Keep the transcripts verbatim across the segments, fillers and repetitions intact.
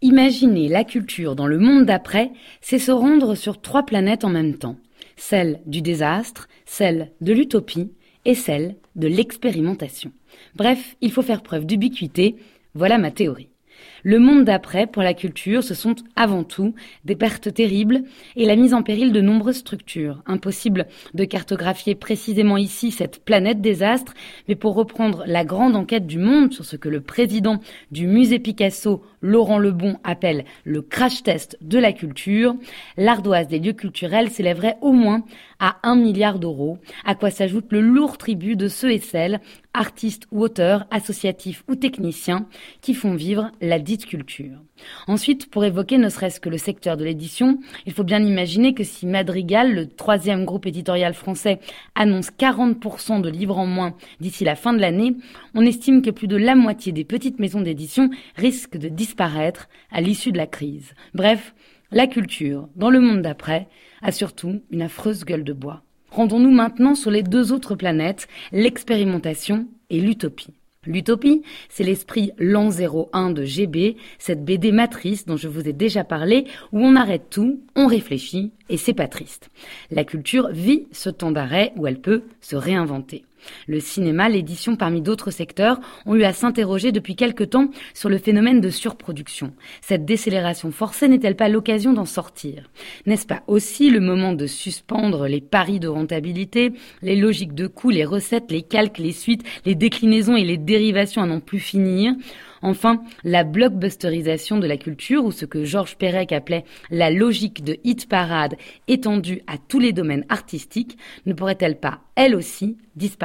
Imaginer la culture dans le monde d'après, c'est se rendre sur trois planètes en même temps. Celle du désastre, celle de l'utopie et celle de l'expérimentation. Bref, il faut faire preuve d'ubiquité, voilà ma théorie. Le monde d'après, pour la culture, ce sont avant tout des pertes terribles et la mise en péril de nombreuses structures. Impossible de cartographier précisément ici cette planète désastre, mais pour reprendre la grande enquête du Monde sur ce que le président du musée Picasso, Laurent Lebon, appelle le crash test de la culture, l'ardoise des lieux culturels s'élèverait au moins à un milliard d'euros, à quoi s'ajoute le lourd tribut de ceux et celles, artistes ou auteurs, associatifs ou techniciens, qui font vivre la dite culture. Ensuite, pour évoquer ne serait-ce que le secteur de l'édition, il faut bien imaginer que si Madrigal, le troisième groupe éditorial français, annonce quarante pour cent de livres en moins d'ici la fin de l'année, on estime que plus de la moitié des petites maisons d'édition risquent de disparaître à l'issue de la crise. Bref, la culture, dans le monde d'après, a surtout une affreuse gueule de bois. Rendons-nous maintenant sur les deux autres planètes, l'expérimentation et l'utopie. L'utopie, c'est l'esprit l'an zéro un de G B, cette B D matrice dont je vous ai déjà parlé, où on arrête tout, on réfléchit, et c'est pas triste. La culture vit ce temps d'arrêt où elle peut se réinventer. Le cinéma, l'édition parmi d'autres secteurs ont eu à s'interroger depuis quelque temps sur le phénomène de surproduction. Cette décélération forcée n'est-elle pas l'occasion d'en sortir ? N'est-ce pas aussi le moment de suspendre les paris de rentabilité, les logiques de coûts, les recettes, les calques, les suites, les déclinaisons et les dérivations à n'en plus finir ? Enfin, la blockbusterisation de la culture, ou ce que Georges Perec appelait la logique de hit parade étendue à tous les domaines artistiques, ne pourrait-elle pas, elle aussi, disparaître ?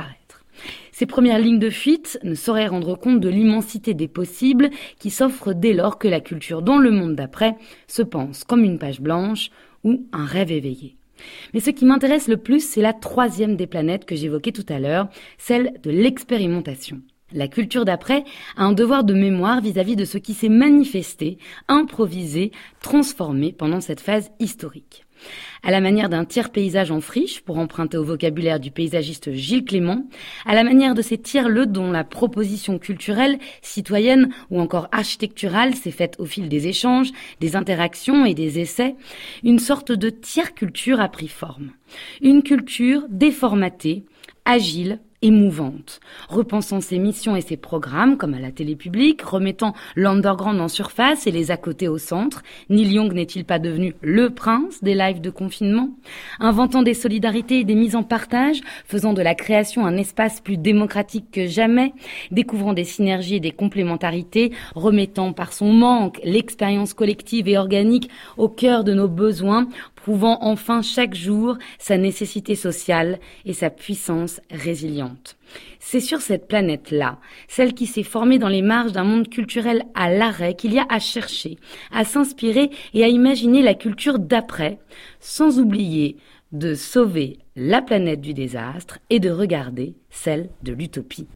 Ces premières lignes de fuite ne sauraient rendre compte de l'immensité des possibles qui s'offrent dès lors que la culture dans le monde d'après se pense comme une page blanche ou un rêve éveillé. Mais ce qui m'intéresse le plus, c'est la troisième des planètes que j'évoquais tout à l'heure, celle de l'expérimentation. La culture d'après a un devoir de mémoire vis-à-vis de ce qui s'est manifesté, improvisé, transformé pendant cette phase historique. À la manière d'un tiers-paysage en friche, pour emprunter au vocabulaire du paysagiste Gilles Clément, à la manière de ces tiers-lieux dont la proposition culturelle, citoyenne ou encore architecturale s'est faite au fil des échanges, des interactions et des essais, une sorte de tiers-culture a pris forme. Une culture déformatée, agile, émouvante, repensant ses missions et ses programmes, comme à la télé publique, remettant l'underground en surface et les à côté au centre. Neil Young n'est-il pas devenu le prince des lives de confinement ? Inventant des solidarités et des mises en partage, faisant de la création un espace plus démocratique que jamais, découvrant des synergies et des complémentarités, remettant par son manque l'expérience collective et organique au cœur de nos besoins, prouvant enfin chaque jour sa nécessité sociale et sa puissance résiliente. C'est sur cette planète-là, celle qui s'est formée dans les marges d'un monde culturel à l'arrêt, qu'il y a à chercher, à s'inspirer et à imaginer la culture d'après, sans oublier de sauver la planète du désastre et de regarder celle de l'utopie.